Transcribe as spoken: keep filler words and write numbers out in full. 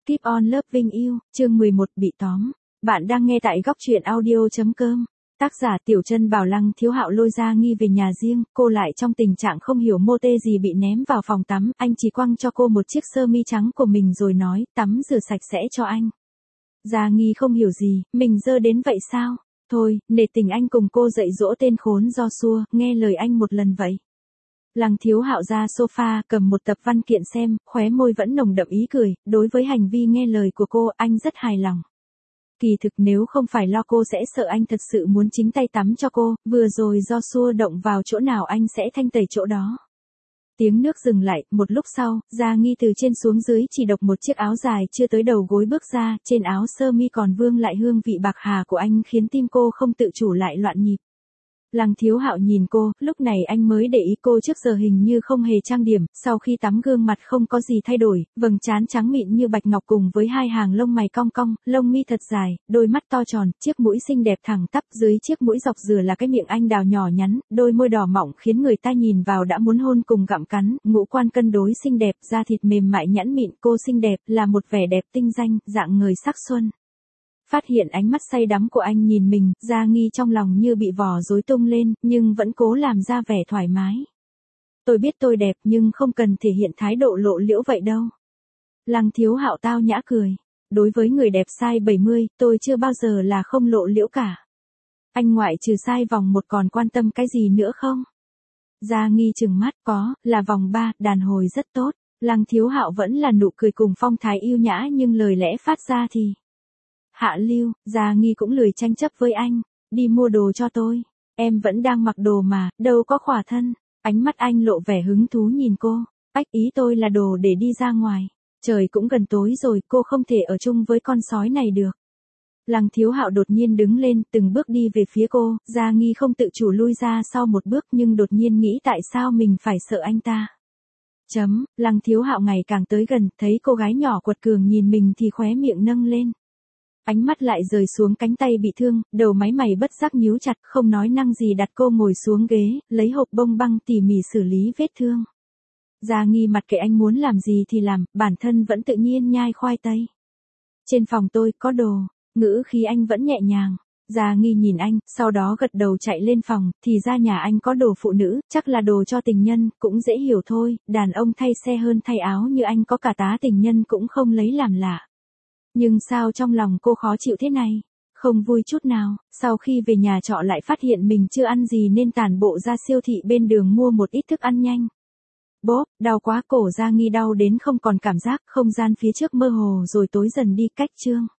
Keep on loving you, chương mười một bị tóm. Bạn đang nghe tại góc truyện audio.com. Tác giả Tiểu Trân bảo Lăng Thiếu Hạo lôi Gia Nghi về nhà riêng, cô lại trong tình trạng không hiểu mô tê gì bị ném vào phòng tắm, anh chỉ quăng cho cô một chiếc sơ mi trắng của mình rồi nói, tắm rửa sạch sẽ cho anh. Gia Nghi không hiểu gì, mình dơ đến vậy sao? Thôi, nể tình anh cùng cô dạy dỗ tên khốn do xua, nghe lời anh một lần vậy. Lăng Thiếu Hạo ra sofa, cầm một tập văn kiện xem, khóe môi vẫn nồng đậm ý cười, đối với hành vi nghe lời của cô, anh rất hài lòng. Kỳ thực nếu không phải lo cô sẽ sợ anh thật sự muốn chính tay tắm cho cô, vừa rồi do xua động vào chỗ nào anh sẽ thanh tẩy chỗ đó. Tiếng nước dừng lại, một lúc sau, Gia Nghi từ trên xuống dưới chỉ độc một chiếc áo dài chưa tới đầu gối bước ra, trên áo sơ mi còn vương lại hương vị bạc hà của anh khiến tim cô không tự chủ lại loạn nhịp. Lăng Thiếu Hạo nhìn cô, lúc này anh mới để ý cô trước giờ hình như không hề trang điểm, sau khi tắm gương mặt không có gì thay đổi, vầng trán trắng mịn như bạch ngọc cùng với hai hàng lông mày cong cong, lông mi thật dài, đôi mắt to tròn, chiếc mũi xinh đẹp thẳng tắp, dưới chiếc mũi dọc dừa là cái miệng anh đào nhỏ nhắn, đôi môi đỏ mọng khiến người ta nhìn vào đã muốn hôn cùng gặm cắn, ngũ quan cân đối xinh đẹp, da thịt mềm mại nhẵn mịn, cô xinh đẹp, là một vẻ đẹp tinh danh, dạng người sắc xuân. Phát hiện ánh mắt say đắm của anh nhìn mình, Gia Nghi trong lòng như bị vò rối tung lên, nhưng vẫn cố làm ra vẻ thoải mái. Tôi biết tôi đẹp nhưng không cần thể hiện thái độ lộ liễu vậy đâu. Lăng Thiếu Hạo tao nhã cười. Đối với người đẹp size bảy mươi, tôi chưa bao giờ là không lộ liễu cả. Anh ngoại trừ size vòng một còn quan tâm cái gì nữa không? Gia Nghi trừng mắt, có, là vòng ba, đàn hồi rất tốt. Lăng Thiếu Hạo vẫn là nụ cười cùng phong thái yêu nhã nhưng lời lẽ phát ra thì... Hạ lưu, Gia Nghi cũng lười tranh chấp với anh, đi mua đồ cho tôi, em vẫn đang mặc đồ mà, đâu có khỏa thân. Ánh mắt anh lộ vẻ hứng thú nhìn cô, ách ý tôi là đồ để đi ra ngoài, trời cũng gần tối rồi, cô không thể ở chung với con sói này được. Lăng Thiếu Hạo đột nhiên đứng lên, từng bước đi về phía cô, Gia Nghi không tự chủ lui ra sau một bước nhưng đột nhiên nghĩ tại sao mình phải sợ anh ta. Chấm, Lăng Thiếu Hạo ngày càng tới gần, thấy cô gái nhỏ quật cường nhìn mình thì khóe miệng nâng lên. Ánh mắt lại rời xuống cánh tay bị thương, đầu máy mày bất giác nhíu chặt, không nói năng gì đặt cô ngồi xuống ghế, lấy hộp bông băng tỉ mỉ xử lý vết thương. Gia Nghi mặc kệ anh muốn làm gì thì làm, bản thân vẫn tự nhiên nhai khoai tây. Trên phòng tôi có đồ, ngữ khí anh vẫn nhẹ nhàng. Gia Nghi nhìn anh, sau đó gật đầu chạy lên phòng, thì ra nhà anh có đồ phụ nữ, chắc là đồ cho tình nhân, cũng dễ hiểu thôi, đàn ông thay xe hơn thay áo như anh có cả tá tình nhân cũng không lấy làm lạ. Nhưng sao trong lòng cô khó chịu thế này? Không vui chút nào, sau khi về nhà trọ lại phát hiện mình chưa ăn gì nên tản bộ ra siêu thị bên đường mua một ít thức ăn nhanh. Bốp, đau quá, cổ Gia Nghi đau đến không còn cảm giác, không gian phía trước mơ hồ rồi tối dần đi cách chương.